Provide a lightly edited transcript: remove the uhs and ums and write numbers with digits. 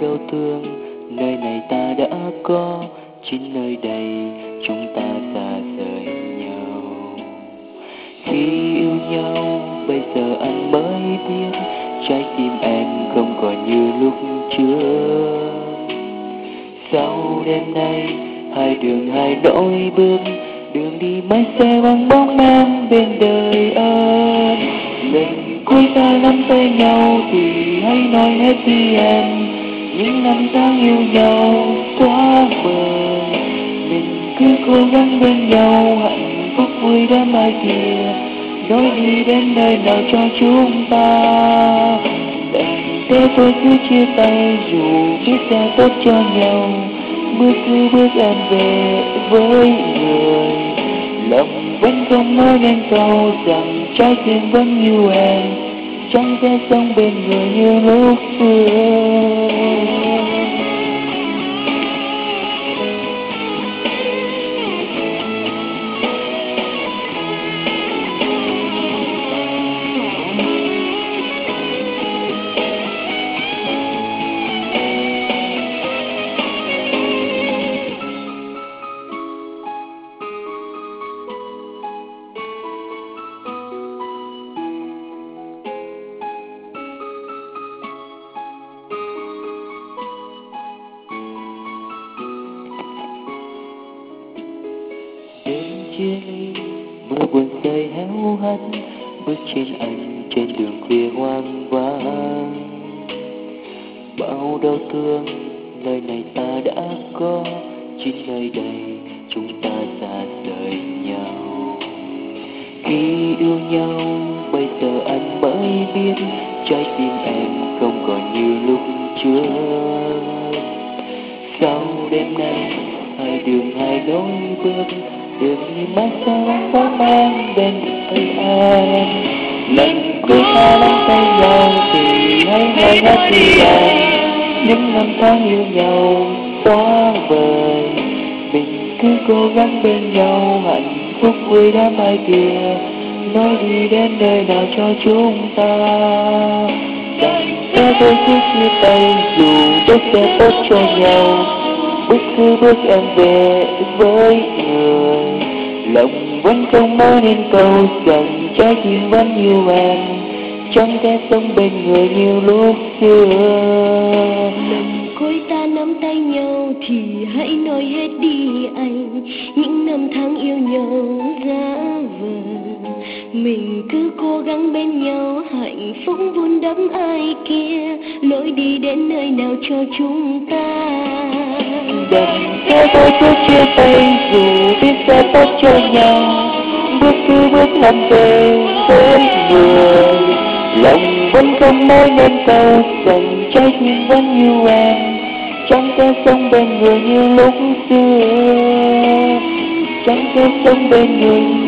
đau thương, nơi này ta đã có, chính nơi đây chúng ta xa rời nhau. Khi yêu nhau, bây giờ anh mới biết, trái tim em không còn như lúc trước. Sau đêm nay, hai đường hai nỗi bước, đường đi mãi sẽ vắng bóng em bên đời anh. Lần cuối ta nắm tay nhau thì hãy nói hết đi em, những năm tháng yêu nhau quá vời. Mình cứ cố gắng bên nhau, hạnh phúc vui đến mai kia, nói đi đến nơi nào cho chúng ta. Thế tôi cứ chia tay dù biết sẽ tốt cho nhau, bước cứ bước em về với người. Lòng vẫn không nói nên câu rằng trái tim vẫn yêu em, chẳng thể sống bên người như lúc xưa. Chia ly, mưa buồn rơi héo hắt, bước trên anh trên đường khuya hoang vắng. Bao đau thương, nơi này ta đã có, chính nơi đây chúng ta xa rời nhau. Khi yêu nhau, bây giờ anh mới biết, trái tim em không còn như lúc trước. Sau đêm nay, hai đường hai lối bước, đường đi mãi xa lắm bóng em bên đời anh. Lần cuối ta nắm tay nhau thì hãy nói hết đi em, những năm tháng yêu nhau quá vời. Mình cứ cố gắng bên nhau, hạnh phúc vui đã mai kia, nói đi đến nơi nào cho chúng ta. Đành cho tôi cứ chia tay dù biết sẽ tốt cho nhau, bước cứ bước em về với người. Lòng vẫn không nói nên câu rằng trái tim vẫn yêu em, chẳng thể sống bên người như lúc xưa. Lần cuối ta nắm tay nhau thì hãy nói hết đi anh, những năm tháng yêu nhau giá vờ. Mình cứ cố gắng bên nhau, hạnh phúc vun đắp ai kia, lối đi đến nơi nào cho chúng ta. Đành cho tôi cứ chia tay dù biết sẽ tốt cho nhau, bước cứ bước làm về với người. Lòng vẫn không nói nên câu rằng trái tim vẫn yêu em, chẳng thể sống bên người như lúc xưa, chẳng thể sống bên người